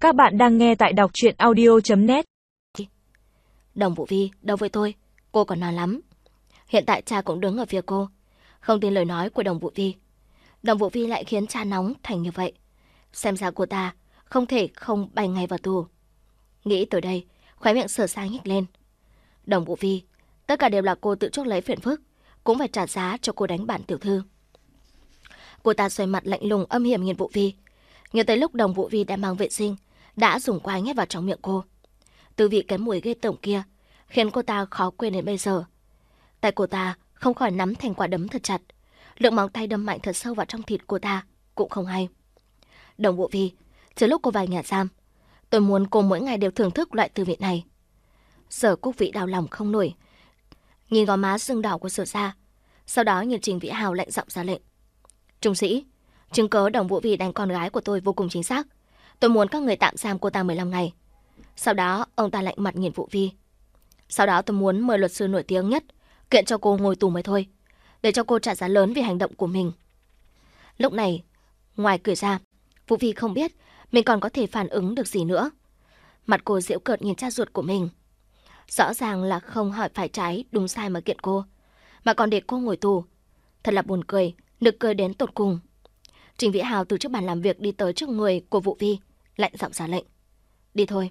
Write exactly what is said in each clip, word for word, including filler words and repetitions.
Các bạn đang nghe tại đọc truyện audio chấm net. Đồng Vũ Vi, đâu với tôi, cô còn non lắm. Hiện tại cha cũng đứng ở phía cô, không tin lời nói của Đồng Vũ Vi. Đồng Vũ Vi lại khiến cha nóng thành như vậy. Xem ra cô ta không thể không bay ngay vào tù. Nghĩ tới đây, khóe miệng Sở Sa nhếch lên. Đồng Vũ Vi, tất cả đều là cô tự chuốc lấy phiền phức, cũng phải trả giá cho cô đánh bản tiểu thư. Cô ta xoay mặt lạnh lùng âm hiểm nhìn Vũ Vi. Nhớ tới lúc Đồng Vũ Vi đang mang vệ sinh, đã dùng quai nhét vào trong miệng cô. Tư vị cái mùi ghê tởm kia khiến cô ta khó quên đến bây giờ. Tay cô ta không khỏi nắm thành quả đấm thật chặt. Lượng móng tay đâm mạnh thật sâu vào trong thịt cô ta cũng không hay. Đồng Vũ Vi, từ lúc cô vào nhà giam, tôi muốn cô mỗi ngày đều thưởng thức loại tư vị này. Sở Quốc Vĩ đau lòng không nổi, nhìn gò má sưng đỏ của Sở Sa, sau đó nhìn Trình Vĩ Hào lạnh giọng ra lệnh. Trung sĩ, chứng cớ Đồng Vũ Vi đánh con gái của tôi vô cùng chính xác. Tôi muốn các người tạm giam cô ta mười lăm ngày. Sau đó ông ta lạnh mặt nhìn Vũ Vi. Sau đó tôi muốn mời luật sư nổi tiếng nhất kiện cho cô ngồi tù mới thôi, để cho cô trả giá lớn vì hành động của mình. Lúc này, ngoài cửa ra, Vũ Vi không biết mình còn có thể phản ứng được gì nữa. Mặt cô giễu cợt nhìn cha ruột của mình. Rõ ràng là không hỏi phải trái đúng sai mà kiện cô, mà còn để cô ngồi tù. Thật là buồn cười, nực cười đến tột cùng. Trình Vĩ Hào từ trước bàn làm việc đi tới trước người của Vũ Vi, lạnh giọng ra lệnh. Đi thôi.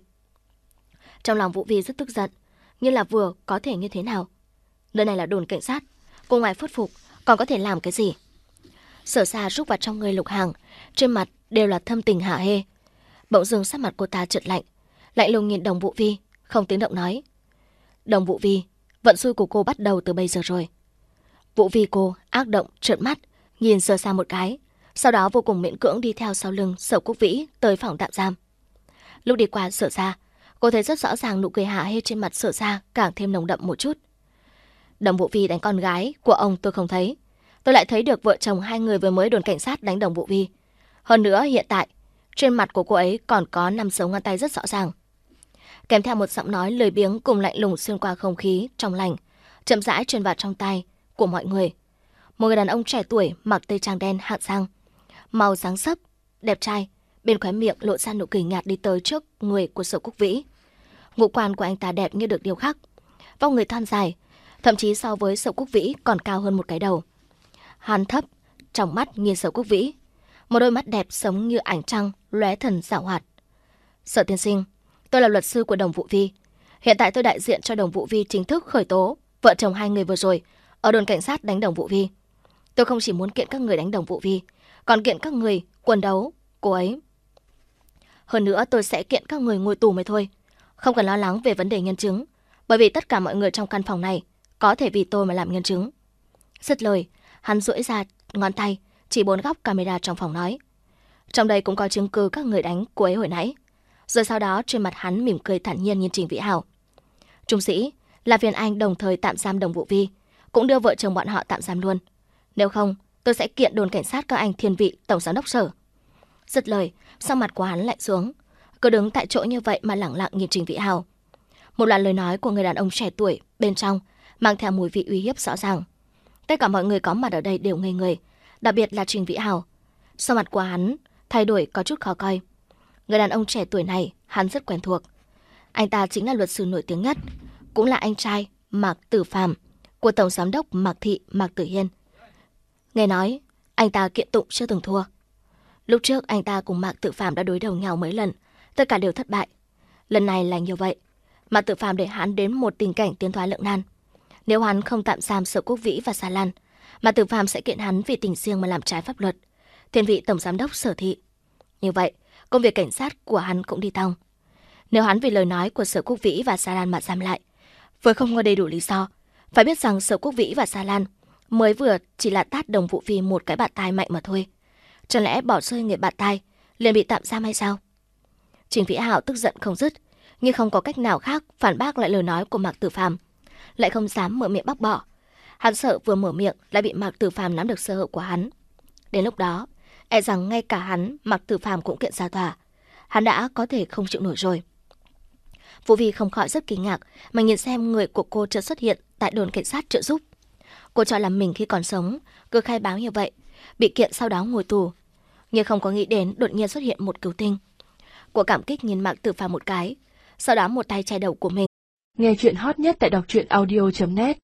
Trong lòng Vũ Vi rất tức giận, như là vừa có thể như thế nào. Nơi này là đồn cảnh sát, cô ngoài khuất phục còn có thể làm cái gì? Sở Sa rúc vào trong người Lục Hàng, trên mặt đều là thâm tình hả hê. Bỗng dưng sắc mặt cô ta chợt lạnh, lạnh lùng nhìn Đồng Vũ Vi, không tiếng động nói. Đồng Vũ Vi, vận xui của cô bắt đầu từ bây giờ rồi. Vũ Vi cô ác động trợn mắt, nhìn Sở Sa một cái, sau đó vô cùng miễn cưỡng đi theo sau lưng Sở Quốc Vĩ tới phòng tạm giam. Lúc đi qua Sở Sa, cô thấy rất rõ ràng nụ cười hả hê trên mặt Sở Sa càng thêm nồng đậm một chút. Đồng Vũ Vi đánh con gái của ông tôi không thấy, tôi lại thấy được vợ chồng hai người vừa mới đồn cảnh sát đánh Đồng Vũ Vi. Hơn nữa hiện tại trên mặt của cô ấy còn có năm dấu ngón tay rất rõ ràng. Kèm theo một giọng nói lười biếng cùng lạnh lùng xuyên qua không khí trong lành, chậm rãi truyền vào trong tai của mọi người. Một người đàn ông trẻ tuổi mặc tây trang đen hạng sang, màu dáng sấp, đẹp trai, bên khóe miệng lộ ra nụ cười nhạt đi tới trước người của Sở Quốc Vĩ. Ngũ quan của anh ta đẹp như được điêu khắc, vóc người thon dài, thậm chí so với Sở Quốc Vĩ còn cao hơn một cái đầu. Hắn thấp, trong mắt nhìn Sở Quốc Vĩ, một đôi mắt đẹp sống như ánh trăng lóe thần giảo hoạt. Sở tiên sinh, tôi là luật sư của Đồng Vũ Vi. Hiện tại tôi đại diện cho Đồng Vũ Vi chính thức khởi tố vợ chồng hai người vừa rồi ở đồn cảnh sát đánh Đồng Vũ Vi. Tôi không chỉ muốn kiện các người đánh Đồng Vũ Vi, còn kiện các người quần đấu cô ấy. Hơn nữa tôi sẽ kiện các người ngồi tù mới thôi. Không cần lo lắng về vấn đề nhân chứng, bởi vì tất cả mọi người trong căn phòng này có thể vì tôi mà làm nhân chứng. Dứt lời, hắn duỗi ra ngón tay chỉ bốn góc camera trong phòng nói. Trong đây cũng có chứng cứ các người đánh cô ấy hồi nãy. Rồi sau đó trên mặt hắn mỉm cười thản nhiên nhìn Trình Vĩ Hào. Trung sĩ, là phiền anh đồng thời tạm giam Đồng Vũ Vi, cũng đưa vợ chồng bọn họ tạm giam luôn. Nếu không, tôi sẽ kiện đồn cảnh sát các anh Thiên Vị tổng giám đốc Sở. Dứt lời, sắc mặt của hắn lạnh xuống, cứ đứng tại chỗ như vậy mà lẳng lặng nhìn Trình Vĩ Hào. Một loạt lời nói của người đàn ông trẻ tuổi bên trong mang theo mùi vị uy hiếp rõ ràng. Tất cả mọi người có mặt ở đây đều ngây người, đặc biệt là Trình Vĩ Hào. Sắc mặt của hắn thay đổi có chút khó coi. Người đàn ông trẻ tuổi này hắn rất quen thuộc. Anh ta chính là luật sư nổi tiếng nhất, cũng là anh trai Mạc Tử Phàm của tổng giám đốc Mạc Thị Mạc Tử Hiên. Nghe nói anh ta kiện tụng chưa từng thua. Lúc trước anh ta cùng Mạc Tử Phàm đã đối đầu nhau mấy lần, tất cả đều thất bại. Lần này là như vậy, Mạc Tử Phàm để hắn đến một tình cảnh tiến thoái lưỡng nan. Nếu hắn không tạm giam Sở Quốc Vĩ và Sa Lan, Mạc Tử Phàm sẽ kiện hắn vì tình riêng mà làm trái pháp luật. Thiên vị tổng giám đốc Sở Thị. Như vậy, công việc cảnh sát của hắn cũng đi tong. Nếu hắn vì lời nói của Sở Quốc Vĩ và Sa Lan mà giam lại, vừa không có đầy đủ lý do, phải biết rằng Sở Quốc Vĩ và Sa Lan mới vừa chỉ là tát Đồng Vũ Vi một cái bạt tai mạnh mà thôi. Chẳng lẽ bỏ rơi người bạt tai liền bị tạm giam hay sao? Trình Vĩ Hạo tức giận không dứt, nhưng không có cách nào khác phản bác lại lời nói của Mạc Tử Phàm, lại không dám mở miệng bác bỏ. Hắn sợ vừa mở miệng lại bị Mạc Tử Phàm nắm được sơ hở của hắn. Đến lúc đó, e rằng ngay cả hắn, Mạc Tử Phàm cũng kiện ra tòa. Hắn đã có thể không chịu nổi rồi. Vũ Vi không khỏi rất kinh ngạc mà nhìn xem người của cô chợt xuất hiện tại đồn cảnh sát trợ giúp. Cô cho là mình khi còn sống cứ khai báo như vậy, bị kiện sau đó ngồi tù, nhưng không có nghĩ đến đột nhiên xuất hiện một cứu tinh. Cô cảm kích nhìn Mạc Tử Phàm một cái, sau đó một tay che đầu của mình. Nghe chuyện hot nhất tại đọc truyện audio chấm net